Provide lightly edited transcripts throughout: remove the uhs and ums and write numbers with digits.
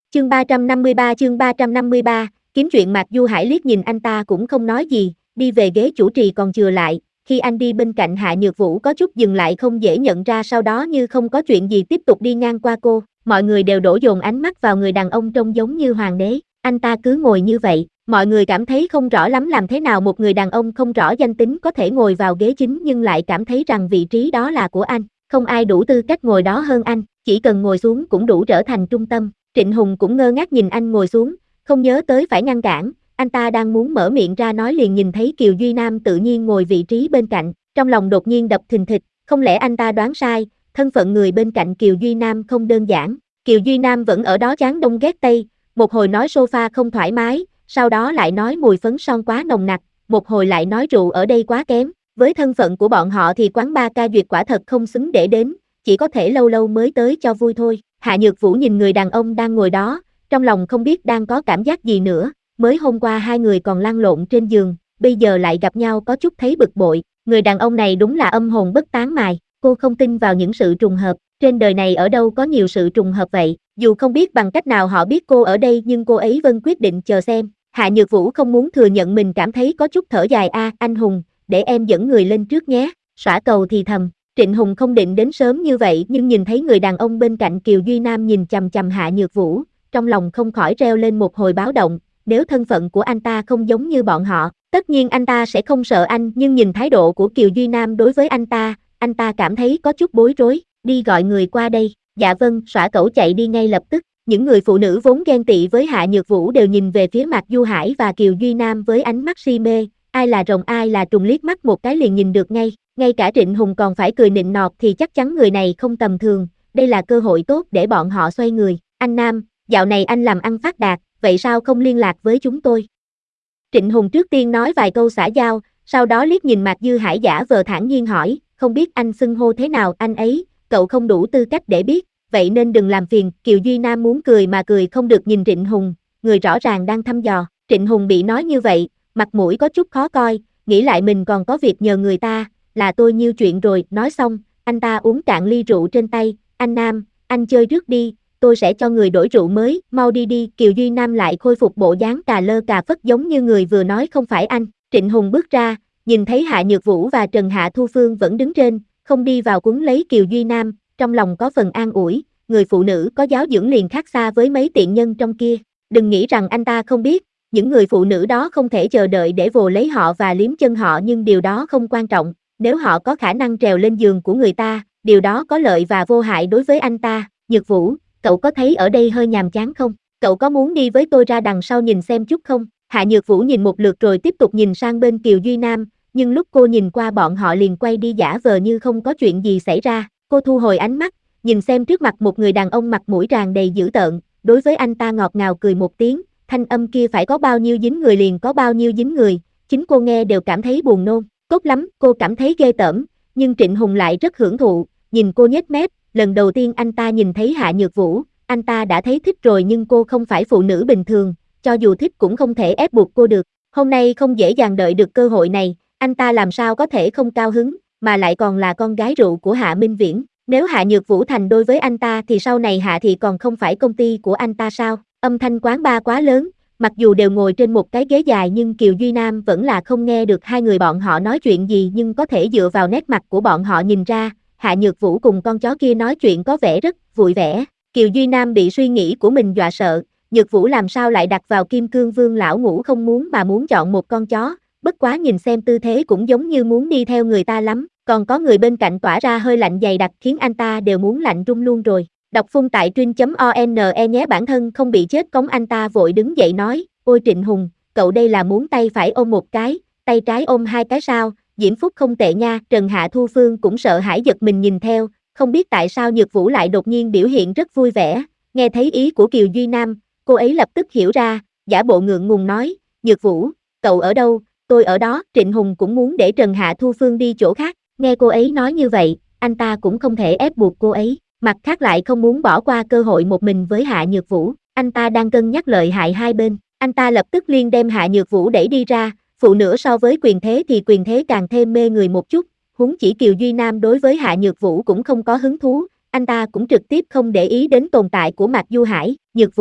Chương 353, kiếm chuyện. Mạc Du Hải liếc nhìn anh ta cũng không nói gì, đi về ghế chủ trì còn chừa lại, khi anh đi bên cạnh Hạ Nhược Vũ có chút dừng lại không dễ nhận ra, sau đó như không có chuyện gì tiếp tục đi ngang qua cô, mọi người đều đổ dồn ánh mắt vào người đàn ông trông giống như hoàng đế, anh ta cứ ngồi như vậy, mọi người cảm thấy không rõ lắm làm thế nào một người đàn ông không rõ danh tính có thể ngồi vào ghế chính nhưng lại cảm thấy rằng vị trí đó là của anh, không ai đủ tư cách ngồi đó hơn anh, chỉ cần ngồi xuống cũng đủ trở thành trung tâm. Trịnh Hùng cũng ngơ ngác nhìn anh ngồi xuống, không nhớ tới phải ngăn cản, anh ta đang muốn mở miệng ra nói liền nhìn thấy Kiều Duy Nam tự nhiên ngồi vị trí bên cạnh, trong lòng đột nhiên đập thình thịch, không lẽ anh ta đoán sai, thân phận người bên cạnh Kiều Duy Nam không đơn giản. Kiều Duy Nam vẫn ở đó chán đông ghét tây, một hồi nói sofa không thoải mái, sau đó lại nói mùi phấn son quá nồng nặc, một hồi lại nói rượu ở đây quá kém, với thân phận của bọn họ thì quán bar ca duyệt quả thật không xứng để đến, chỉ có thể lâu lâu mới tới cho vui thôi. Hạ Nhược Vũ nhìn người đàn ông đang ngồi đó, trong lòng không biết đang có cảm giác gì nữa, mới hôm qua hai người còn lăn lộn trên giường, bây giờ lại gặp nhau có chút thấy bực bội, người đàn ông này đúng là âm hồn bất tán mài, cô không tin vào những sự trùng hợp, trên đời này ở đâu có nhiều sự trùng hợp vậy, dù không biết bằng cách nào họ biết cô ở đây nhưng cô ấy vẫn quyết định chờ xem. Hạ Nhược Vũ không muốn thừa nhận mình cảm thấy có chút thở dài. Anh Hùng, để em dẫn người lên trước nhé, xõa cầu thì thầm. Trịnh Hùng không định đến sớm như vậy nhưng nhìn thấy người đàn ông bên cạnh Kiều Duy Nam nhìn chằm chằm Hạ Nhược Vũ, trong lòng không khỏi reo lên một hồi báo động, nếu thân phận của anh ta không giống như bọn họ, tất nhiên anh ta sẽ không sợ anh, nhưng nhìn thái độ của Kiều Duy Nam đối với anh ta cảm thấy có chút bối rối, đi gọi người qua đây. Dạ vâng, xõa cẩu chạy đi ngay lập tức. Những người phụ nữ vốn ghen tị với Hạ Nhược Vũ đều nhìn về phía Mạc Du Hải và Kiều Duy Nam với ánh mắt si mê, ai là rồng ai là trùng liếc mắt một cái liền nhìn được ngay, ngay cả Trịnh Hùng còn phải cười nịnh nọt thì chắc chắn người này không tầm thường, đây là cơ hội tốt để bọn họ xoay người. Anh Nam, dạo này anh làm ăn phát đạt, vậy sao không liên lạc với chúng tôi? Trịnh Hùng trước tiên nói vài câu xã giao, sau đó liếc nhìn Mạc Du Hải giả vờ thản nhiên hỏi, không biết anh xưng hô thế nào anh ấy, cậu không đủ tư cách để biết, vậy nên đừng làm phiền. Kiều Duy Nam muốn cười mà cười không được nhìn Trịnh Hùng, người rõ ràng đang thăm dò. Trịnh Hùng bị nói như vậy, mặt mũi có chút khó coi, nghĩ lại mình còn có việc nhờ người ta, là tôi nhiêu chuyện rồi. Nói xong, anh ta uống cạn ly rượu trên tay, anh Nam, anh chơi trước đi, tôi sẽ cho người đổi rượu mới, mau đi đi. Kiều Duy Nam lại khôi phục bộ dáng cà lơ cà phất giống như người vừa nói không phải anh. Trịnh Hùng bước ra, nhìn thấy Hạ Nhược Vũ và Trần Hạ Thu Phương vẫn đứng trên, không đi vào quấn lấy Kiều Duy Nam, trong lòng có phần an ủi, người phụ nữ có giáo dưỡng liền khác xa với mấy tiện nhân trong kia. Đừng nghĩ rằng anh ta không biết, những người phụ nữ đó không thể chờ đợi để vồ lấy họ và liếm chân họ, nhưng điều đó không quan trọng, nếu họ có khả năng trèo lên giường của người ta, điều đó có lợi và vô hại đối với anh ta. Nhược Vũ, cậu có thấy ở đây hơi nhàm chán không? Cậu có muốn đi với tôi ra đằng sau nhìn xem chút không? Hạ Nhược Vũ nhìn một lượt rồi tiếp tục nhìn sang bên Kiều Duy Nam, nhưng lúc cô nhìn qua bọn họ liền quay đi giả vờ như không có chuyện gì xảy ra. Cô thu hồi ánh mắt, nhìn xem trước mặt một người đàn ông mặt mũi tràn đầy dữ tợn, đối với anh ta ngọt ngào cười một tiếng, thanh âm kia phải có bao nhiêu dính người liền có bao nhiêu dính người, chính cô nghe đều cảm thấy buồn nôn, tốt lắm, cô cảm thấy ghê tởm, nhưng Trịnh Hùng lại rất hưởng thụ, nhìn cô nhếch mép, lần đầu tiên anh ta nhìn thấy Hạ Nhược Vũ, anh ta đã thấy thích rồi nhưng cô không phải phụ nữ bình thường, cho dù thích cũng không thể ép buộc cô được, hôm nay không dễ dàng đợi được cơ hội này, anh ta làm sao có thể không cao hứng, mà lại còn là con gái rượu của Hạ Minh Viễn. Nếu Hạ Nhược Vũ thành đôi với anh ta thì sau này Hạ Thị còn không phải công ty của anh ta sao? Âm thanh quán bar quá lớn, mặc dù đều ngồi trên một cái ghế dài nhưng Kiều Duy Nam vẫn là không nghe được hai người bọn họ nói chuyện gì, nhưng có thể dựa vào nét mặt của bọn họ nhìn ra, Hạ Nhược Vũ cùng con chó kia nói chuyện có vẻ rất vui vẻ. Kiều Duy Nam bị suy nghĩ của mình dọa sợ, Nhược Vũ làm sao lại đặt vào Kim Cương Vương lão ngũ không muốn mà muốn chọn một con chó, bất quá nhìn xem tư thế cũng giống như muốn đi theo người ta lắm, còn có người bên cạnh tỏa ra hơi lạnh dày đặc khiến anh ta đều muốn lạnh run luôn rồi. Đọc phun tại truyện.one nhé. Bản thân không bị chết cống. Anh ta vội đứng dậy nói, ôi Trịnh Hùng, cậu đây là muốn tay phải ôm một cái, tay trái ôm hai cái sao, diễm phúc không tệ nha. Trần Hạ Thu Phương cũng sợ hãi giật mình nhìn theo, không biết tại sao Nhược Vũ lại đột nhiên biểu hiện rất vui vẻ, nghe thấy ý của Kiều Duy Nam, cô ấy lập tức hiểu ra, giả bộ ngượng ngùng nói, Nhược Vũ, cậu ở đâu, tôi ở đó. Trịnh Hùng cũng muốn để Trần Hạ Thu Phương đi chỗ khác, nghe cô ấy nói như vậy, anh ta cũng không thể ép buộc cô ấy, mặt khác lại không muốn bỏ qua cơ hội một mình với Hạ Nhược Vũ, anh ta đang cân nhắc lợi hại hai bên, anh ta lập tức liền đem Hạ Nhược Vũ đẩy đi ra, phụ nữ so với quyền thế thì quyền thế càng thêm mê người một chút, huống chỉ Kiều Duy Nam đối với Hạ Nhược Vũ cũng không có hứng thú, anh ta cũng trực tiếp không để ý đến tồn tại của Mạc Du Hải. Nhược Vũ,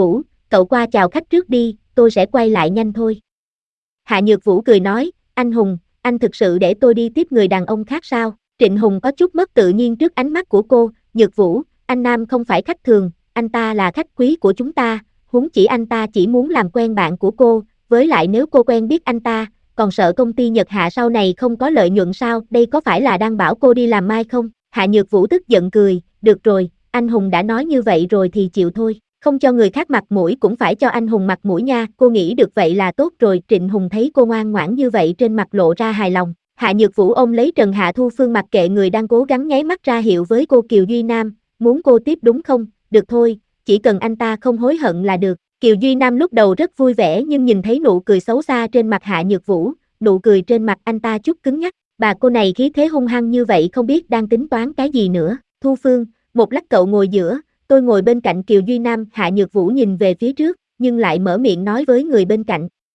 cậu qua chào khách trước đi, tôi sẽ quay lại nhanh thôi. Hạ Nhược Vũ cười nói, anh Hùng, anh thực sự để tôi đi tiếp người đàn ông khác sao? Trịnh Hùng có chút mất tự nhiên trước ánh mắt của cô, Nhược Vũ, anh Nam không phải khách thường, anh ta là khách quý của chúng ta, huống chỉ anh ta chỉ muốn làm quen bạn của cô, với lại nếu cô quen biết anh ta, còn sợ công ty Nhật Hạ sau này không có lợi nhuận sao, đây có phải là đang bảo cô đi làm mai không? Hạ Nhược Vũ tức giận cười, được rồi, anh Hùng đã nói như vậy rồi thì chịu thôi, không cho người khác mặt mũi cũng phải cho anh Hùng mặt mũi nha, cô nghĩ được vậy là tốt rồi. Trịnh Hùng thấy cô ngoan ngoãn như vậy trên mặt lộ ra hài lòng. Hạ Nhược Vũ ôm lấy Trần Hạ Thu Phương mặc kệ người đang cố gắng nháy mắt ra hiệu với cô. Kiều Duy Nam, muốn cô tiếp đúng không? Được thôi, chỉ cần anh ta không hối hận là được. Kiều Duy Nam lúc đầu rất vui vẻ nhưng nhìn thấy nụ cười xấu xa trên mặt Hạ Nhược Vũ, nụ cười trên mặt anh ta chút cứng nhắc. Bà cô này khí thế hung hăng như vậy không biết đang tính toán cái gì nữa. Thu Phương, một lát cậu ngồi giữa, tôi ngồi bên cạnh Kiều Duy Nam. Hạ Nhược Vũ nhìn về phía trước, nhưng lại mở miệng nói với người bên cạnh,